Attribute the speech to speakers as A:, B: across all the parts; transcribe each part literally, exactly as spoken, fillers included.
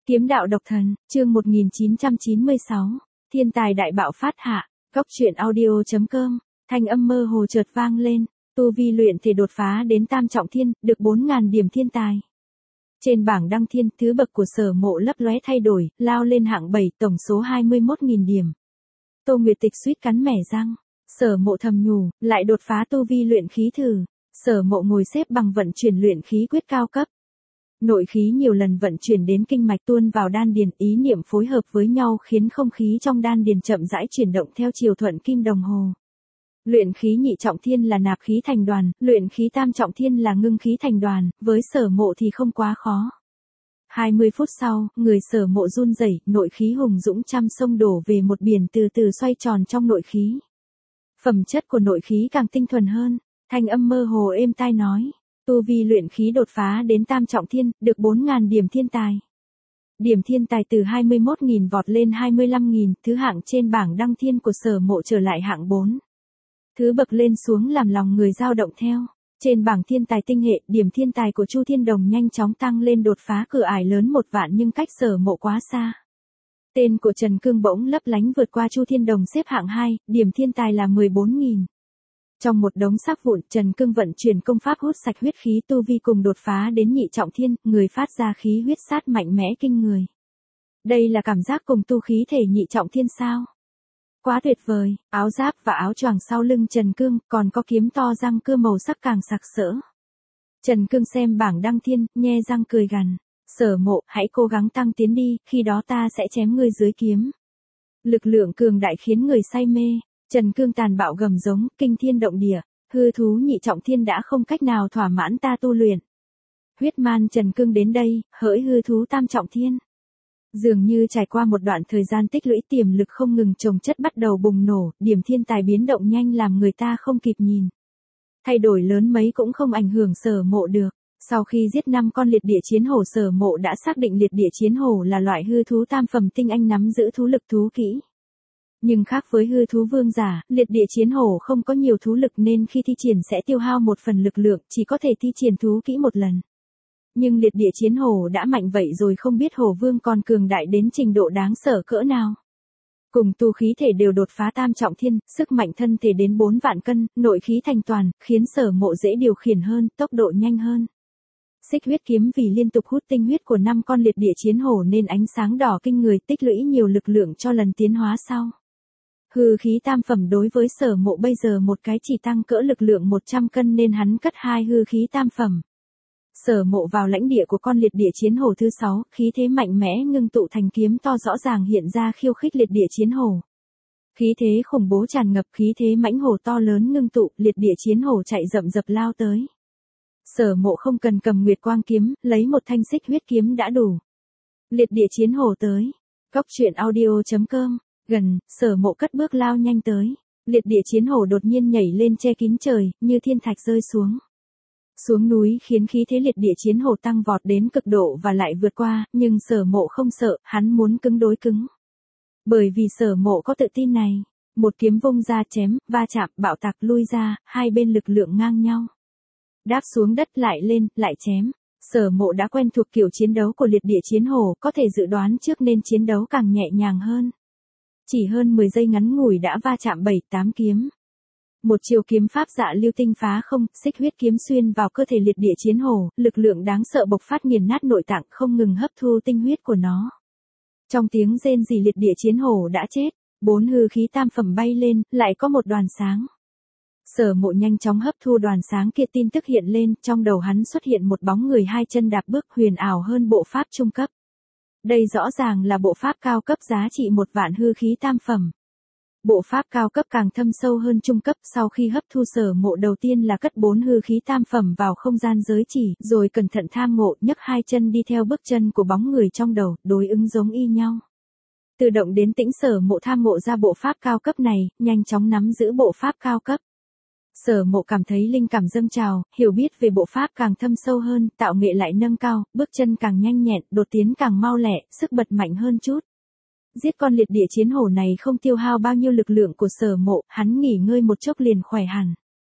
A: Kiếm đạo độc thần, chương một nghìn chín trăm chín mươi sáu, thiên tài đại bạo phát hạ, góc truyện audio.com, thanh âm mơ hồ chợt vang lên, tu vi luyện thể đột phá đến tam trọng thiên, được bốn nghìn điểm thiên tài. Trên bảng đăng thiên, thứ bậc của Sở Mộ lấp lóe thay đổi, lao lên hạng bảy, tổng số hai mươi mốt nghìn điểm. Tô Nguyệt Tịch suýt cắn mẻ răng, Sở Mộ thầm nhủ, lại đột phá tu vi luyện khí thử. Sở Mộ ngồi xếp bằng vận chuyển luyện khí quyết cao cấp. Nội khí nhiều lần vận chuyển đến kinh mạch tuôn vào đan điền, ý niệm phối hợp với nhau khiến không khí trong đan điền chậm rãi chuyển động theo chiều thuận kim đồng hồ. Luyện khí nhị trọng thiên là nạp khí thành đoàn, luyện khí tam trọng thiên là ngưng khí thành đoàn, với Sở Mộ thì không quá khó. hai mươi phút sau, người Sở Mộ run rẩy, nội khí hùng dũng trăm sông đổ về một biển từ từ xoay tròn trong nội khí. Phẩm chất của nội khí càng tinh thuần hơn, thanh âm mơ hồ êm tai nói. Tu vi luyện khí đột phá đến tam trọng thiên, được bốn nghìn điểm thiên tài. Điểm thiên tài từ hai mươi mốt nghìn vọt lên hai mươi lăm nghìn, thứ hạng trên bảng đăng thiên của Sở Mộ trở lại hạng bốn. Thứ bậc lên xuống làm lòng người dao động theo. Trên bảng thiên tài tinh hệ, điểm thiên tài của Chu Thiên Đồng nhanh chóng tăng lên đột phá cửa ải lớn một vạn nhưng cách Sở Mộ quá xa. Tên của Trần Cương bỗng lấp lánh vượt qua Chu Thiên Đồng xếp hạng hai, điểm thiên tài là mười bốn nghìn. Trong một đống xác vụn, Trần Cương vận chuyển công pháp hút sạch huyết khí tu vi cùng đột phá đến nhị trọng thiên, người phát ra khí huyết sát mạnh mẽ kinh người. Đây là cảm giác cùng tu khí thể nhị trọng thiên sao? Quá tuyệt vời, áo giáp và áo choàng sau lưng Trần Cương, còn có kiếm to răng cưa màu sắc càng sặc sỡ. Trần Cương xem bảng đăng thiên, nhe răng cười gằn, Sở Mộ, hãy cố gắng tăng tiến đi, khi đó ta sẽ chém ngươi dưới kiếm. Lực lượng cường đại khiến người say mê. Trần Cương tàn bạo gầm giống, kinh thiên động địa, hư thú nhị trọng thiên đã không cách nào thỏa mãn ta tu luyện. Huyết man Trần Cương đến đây, hỡi hư thú tam trọng thiên. Dường như trải qua một đoạn thời gian tích lũy tiềm lực không ngừng chồng chất bắt đầu bùng nổ, điểm thiên tài biến động nhanh làm người ta không kịp nhìn. Thay đổi lớn mấy cũng không ảnh hưởng Sở Mộ được. Sau khi giết năm con liệt địa chiến hổ, Sở Mộ đã xác định liệt địa chiến hổ là loại hư thú tam phẩm tinh anh nắm giữ thú lực thú kỹ. Nhưng khác với hư thú vương giả, liệt địa chiến hổ không có nhiều thú lực nên khi thi triển sẽ tiêu hao một phần lực lượng, chỉ có thể thi triển thú kỹ một lần. Nhưng liệt địa chiến hổ đã mạnh vậy rồi, không biết hổ vương còn cường đại đến trình độ đáng sợ cỡ nào. Cùng tu khí thể đều đột phá tam trọng thiên, sức mạnh thân thể đến bốn vạn cân, nội khí thành toàn, khiến Sở Mộ dễ điều khiển hơn, tốc độ nhanh hơn. Xích huyết kiếm vì liên tục hút tinh huyết của năm con liệt địa chiến hổ nên ánh sáng đỏ kinh người, tích lũy nhiều lực lượng cho lần tiến hóa sau. Hư khí tam phẩm đối với Sở Mộ bây giờ một cái chỉ tăng cỡ lực lượng một trăm cân nên hắn cất hai hư khí tam phẩm. Sở Mộ vào lãnh địa của con liệt địa chiến hổ thứ sáu, khí thế mạnh mẽ ngưng tụ thành kiếm to rõ ràng hiện ra khiêu khích liệt địa chiến hổ. Khí thế khủng bố tràn ngập, khí thế mãnh hổ to lớn ngưng tụ, liệt địa chiến hổ chạy rậm rập lao tới. Sở Mộ không cần cầm nguyệt quang kiếm, lấy một thanh xích huyết kiếm đã đủ. Liệt địa chiến hổ tới. Góc truyện audio.com. Gần, Sở Mộ cất bước lao nhanh tới. Liệt địa chiến hổ đột nhiên nhảy lên che kín trời, như thiên thạch rơi xuống. Xuống núi khiến khí thế liệt địa chiến hổ tăng vọt đến cực độ và lại vượt qua, nhưng Sở Mộ không sợ, hắn muốn cứng đối cứng. Bởi vì Sở Mộ có tự tin này, một kiếm vung ra chém, va chạm, bạo tạc lui ra, hai bên lực lượng ngang nhau. Đáp xuống đất lại lên, lại chém. Sở Mộ đã quen thuộc kiểu chiến đấu của liệt địa chiến hổ, có thể dự đoán trước nên chiến đấu càng nhẹ nhàng hơn. Chỉ hơn mười giây ngắn ngủi đã va chạm bảy tám kiếm. Một chiều kiếm pháp dạ lưu tinh phá không, xích huyết kiếm xuyên vào cơ thể liệt địa chiến hổ, lực lượng đáng sợ bộc phát nghiền nát nội tạng, không ngừng hấp thu tinh huyết của nó. Trong tiếng rên rỉ liệt địa chiến hổ đã chết, bốn hư khí tam phẩm bay lên, lại có một đoàn sáng. Sở Mộ nhanh chóng hấp thu đoàn sáng kia, tin tức hiện lên, trong đầu hắn xuất hiện một bóng người hai chân đạp bước huyền ảo hơn bộ pháp trung cấp. Đây rõ ràng là bộ pháp cao cấp giá trị một vạn hư khí tam phẩm. Bộ pháp cao cấp càng thâm sâu hơn trung cấp, sau khi hấp thu Sở Mộ đầu tiên là cất bốn hư khí tam phẩm vào không gian giới chỉ, rồi cẩn thận tham ngộ, nhấc hai chân đi theo bước chân của bóng người trong đầu, đối ứng giống y nhau. Từ động đến tĩnh Sở Mộ tham ngộ ra bộ pháp cao cấp này, nhanh chóng nắm giữ bộ pháp cao cấp. Sở Mộ cảm thấy linh cảm dâng trào, hiểu biết về bộ pháp càng thâm sâu hơn, tạo nghệ lại nâng cao, bước chân càng nhanh nhẹn, đột tiến càng mau lẹ, sức bật mạnh hơn chút. Giết con liệt địa chiến hổ này không tiêu hao bao nhiêu lực lượng của Sở Mộ, hắn nghỉ ngơi một chốc liền khỏe hẳn.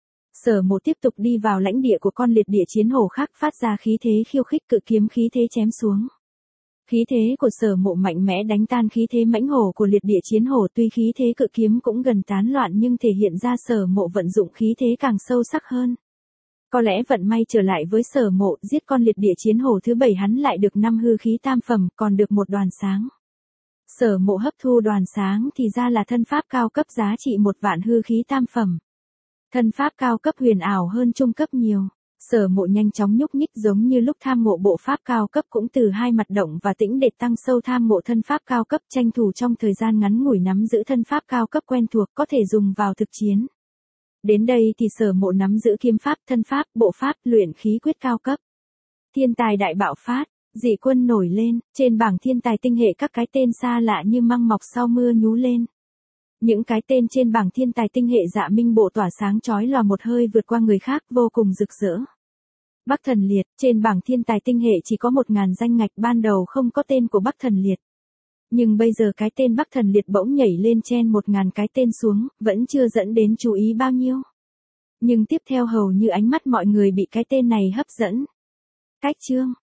A: Sở Mộ tiếp tục đi vào lãnh địa của con liệt địa chiến hổ khác, phát ra khí thế khiêu khích, cự kiếm khí thế chém xuống. Khí thế của Sở Mộ mạnh mẽ đánh tan khí thế mãnh hổ của liệt địa chiến hổ, tuy khí thế cự kiếm cũng gần tán loạn nhưng thể hiện ra Sở Mộ vận dụng khí thế càng sâu sắc hơn. Có lẽ vận may trở lại với Sở Mộ, giết con liệt địa chiến hổ thứ bảy hắn lại được năm hư khí tam phẩm, còn được một đoàn sáng. Sở Mộ hấp thu đoàn sáng thì ra là thân pháp cao cấp giá trị một vạn hư khí tam phẩm. Thân pháp cao cấp huyền ảo hơn trung cấp nhiều. Sở Mộ nhanh chóng nhúc nhích giống như lúc tham ngộ bộ pháp cao cấp, cũng từ hai mặt động và tĩnh để tăng sâu tham ngộ thân pháp cao cấp, tranh thủ trong thời gian ngắn ngủi nắm giữ thân pháp cao cấp quen thuộc có thể dùng vào thực chiến. Đến đây thì Sở Mộ nắm giữ kiếm pháp, thân pháp, bộ pháp, luyện khí quyết cao cấp. Thiên tài đại bạo phát, dị quân nổi lên, trên bảng thiên tài tinh hệ các cái tên xa lạ như măng mọc sau mưa nhú lên. Những cái tên trên bảng thiên tài tinh hệ Dạ Minh bộ tỏa sáng chói lòa một hơi vượt qua người khác, vô cùng rực rỡ. Bắc Thần Liệt, trên bảng thiên tài tinh hệ chỉ có một ngàn danh ngạch, ban đầu không có tên của Bắc Thần Liệt. Nhưng bây giờ cái tên Bắc Thần Liệt bỗng nhảy lên chen một ngàn cái tên xuống, vẫn chưa dẫn đến chú ý bao nhiêu. Nhưng tiếp theo hầu như ánh mắt mọi người bị cái tên này hấp dẫn. Cách chương